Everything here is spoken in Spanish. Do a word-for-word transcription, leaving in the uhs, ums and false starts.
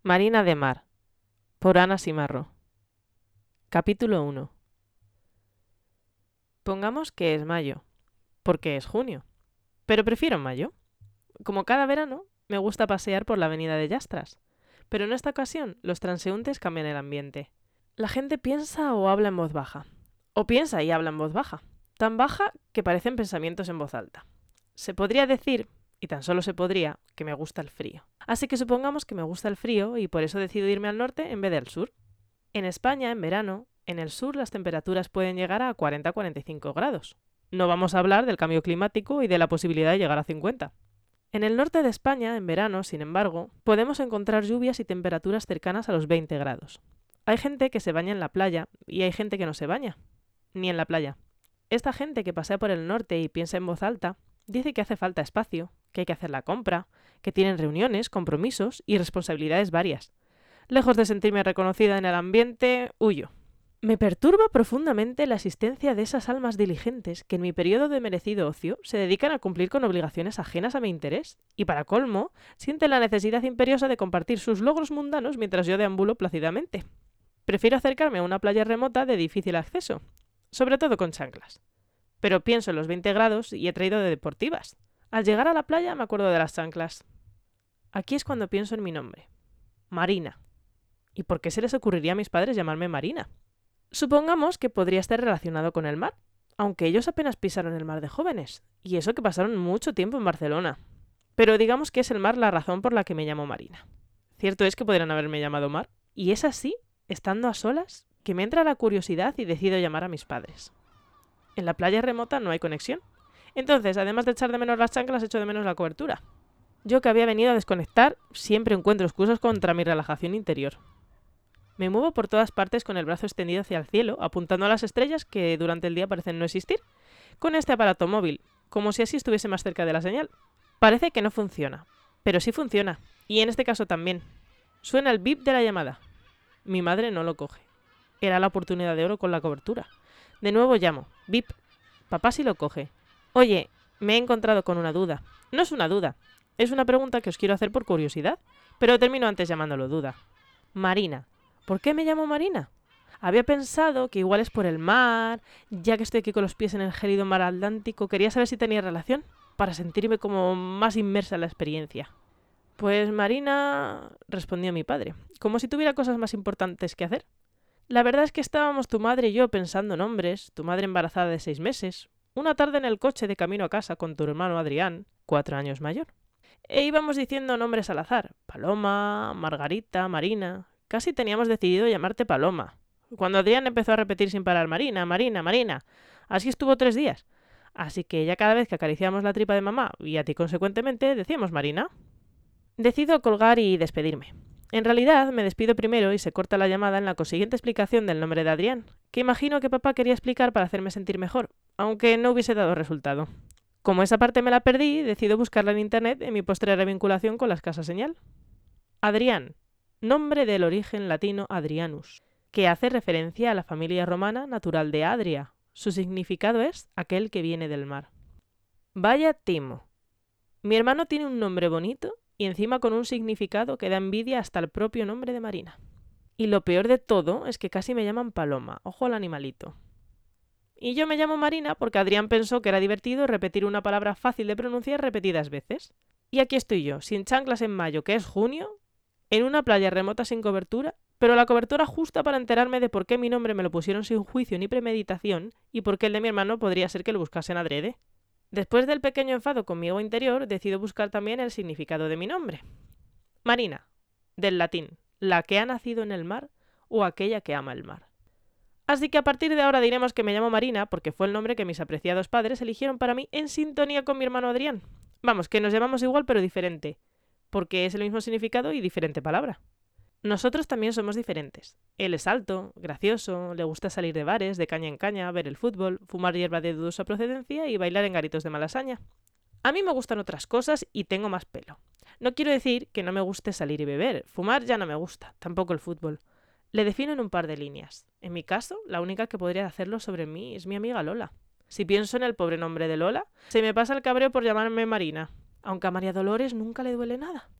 Marina de mar, por Ana Simarro. Capítulo uno. Pongamos que es mayo, porque es junio, pero prefiero mayo. Como cada verano, me gusta pasear por la avenida de Yastras, pero en esta ocasión los transeúntes cambian el ambiente. La gente piensa o habla en voz baja, o piensa y habla en voz baja, tan baja que parecen pensamientos en voz alta. Se podría decir, y tan solo se podría, que me gusta el frío. Así que supongamos que me gusta el frío y por eso decido irme al norte en vez del sur. En España, en verano, en el sur las temperaturas pueden llegar a cuarenta a cuarenta y cinco grados. No vamos a hablar del cambio climático y de la posibilidad de llegar a cincuenta. En el norte de España, en verano, sin embargo, podemos encontrar lluvias y temperaturas cercanas a los veinte grados. Hay gente que se baña en la playa y hay gente que no se baña, ni en la playa. Esta gente que pasea por el norte y piensa en voz alta, dice que hace falta espacio, que hay que hacer la compra, que tienen reuniones, compromisos y responsabilidades varias. Lejos de sentirme reconocida en el ambiente, huyo. Me perturba profundamente la existencia de esas almas diligentes que en mi periodo de merecido ocio se dedican a cumplir con obligaciones ajenas a mi interés y, para colmo, sienten la necesidad imperiosa de compartir sus logros mundanos mientras yo deambulo plácidamente. Prefiero acercarme a una playa remota de difícil acceso, sobre todo con chanclas. Pero pienso en los veinte grados y he traído de deportivas. Al llegar a la playa me acuerdo de las chanclas. Aquí es cuando pienso en mi nombre. Marina. ¿Y por qué se les ocurriría a mis padres llamarme Marina? Supongamos que podría estar relacionado con el mar, aunque ellos apenas pisaron el mar de jóvenes, y eso que pasaron mucho tiempo en Barcelona. Pero digamos que es el mar la razón por la que me llamo Marina. Cierto es que podrían haberme llamado Mar, y es así, estando a solas, que me entra la curiosidad y decido llamar a mis padres. En la playa remota no hay conexión. Entonces, además de echar de menos las chanclas, echo de menos la cobertura. Yo que había venido a desconectar, siempre encuentro excusas contra mi relajación interior. Me muevo por todas partes con el brazo extendido hacia el cielo, apuntando a las estrellas que durante el día parecen no existir, con este aparato móvil, como si así estuviese más cerca de la señal. Parece que no funciona, pero sí funciona, y en este caso también. Suena el bip de la llamada. Mi madre no lo coge. Era la oportunidad de oro con la cobertura. De nuevo llamo. Bip. Papá sí lo coge. Oye, me he encontrado con una duda. No es una duda. Es una pregunta que os quiero hacer por curiosidad, pero termino antes llamándolo duda. Marina. ¿Por qué me llamo Marina? Había pensado que igual es por el mar, ya que estoy aquí con los pies en el gélido mar Atlántico, quería saber si tenía relación, para sentirme como más inmersa en la experiencia. Pues Marina, respondió mi padre, como si tuviera cosas más importantes que hacer. La verdad es que estábamos tu madre y yo pensando nombres, tu madre embarazada de seis meses, una tarde en el coche de camino a casa con tu hermano Adrián, cuatro años mayor. E íbamos diciendo nombres al azar, Paloma, Margarita, Marina. Casi teníamos decidido llamarte Paloma, cuando Adrián empezó a repetir sin parar Marina, Marina, Marina. Así estuvo tres días. Así que ya cada vez que acariciábamos la tripa de mamá, y a ti consecuentemente, decíamos Marina. Decido colgar y despedirme. En realidad, me despido primero y se corta la llamada en la consiguiente explicación del nombre de Adrián, que imagino que papá quería explicar para hacerme sentir mejor, aunque no hubiese dado resultado. Como esa parte me la perdí, decido buscarla en internet en mi posterior vinculación con la escasa señal. Adrián, nombre del origen latino Adrianus, que hace referencia a la familia romana natural de Adria. Su significado es aquel que viene del mar. Vaya timo. Mi hermano tiene un nombre bonito y encima con un significado que da envidia hasta el propio nombre de Marina. Y lo peor de todo es que casi me llaman Paloma, ojo al animalito. Y yo me llamo Marina porque Adrián pensó que era divertido repetir una palabra fácil de pronunciar repetidas veces. Y aquí estoy yo, sin chanclas en mayo, que es junio, en una playa remota sin cobertura, pero la cobertura justa para enterarme de por qué mi nombre me lo pusieron sin juicio ni premeditación y por qué el de mi hermano podría ser que lo buscasen adrede. Después del pequeño enfado con mi ego interior, decido buscar también el significado de mi nombre. Marina, del latín, la que ha nacido en el mar o aquella que ama el mar. Así que a partir de ahora diremos que me llamo Marina porque fue el nombre que mis apreciados padres eligieron para mí en sintonía con mi hermano Adrián. Vamos, que nos llamamos igual pero diferente, porque es el mismo significado y diferente palabra. Nosotros también somos diferentes. Él es alto, gracioso, le gusta salir de bares, de caña en caña, ver el fútbol, fumar hierba de dudosa procedencia y bailar en garitos de malasaña. A mí me gustan otras cosas y tengo más pelo. No quiero decir que no me guste salir y beber, fumar ya no me gusta, tampoco el fútbol. Le defino en un par de líneas. En mi caso, la única que podría hacerlo sobre mí es mi amiga Lola. Si pienso en el pobre nombre de Lola, se me pasa el cabreo por llamarme Marina, aunque a María Dolores nunca le duele nada.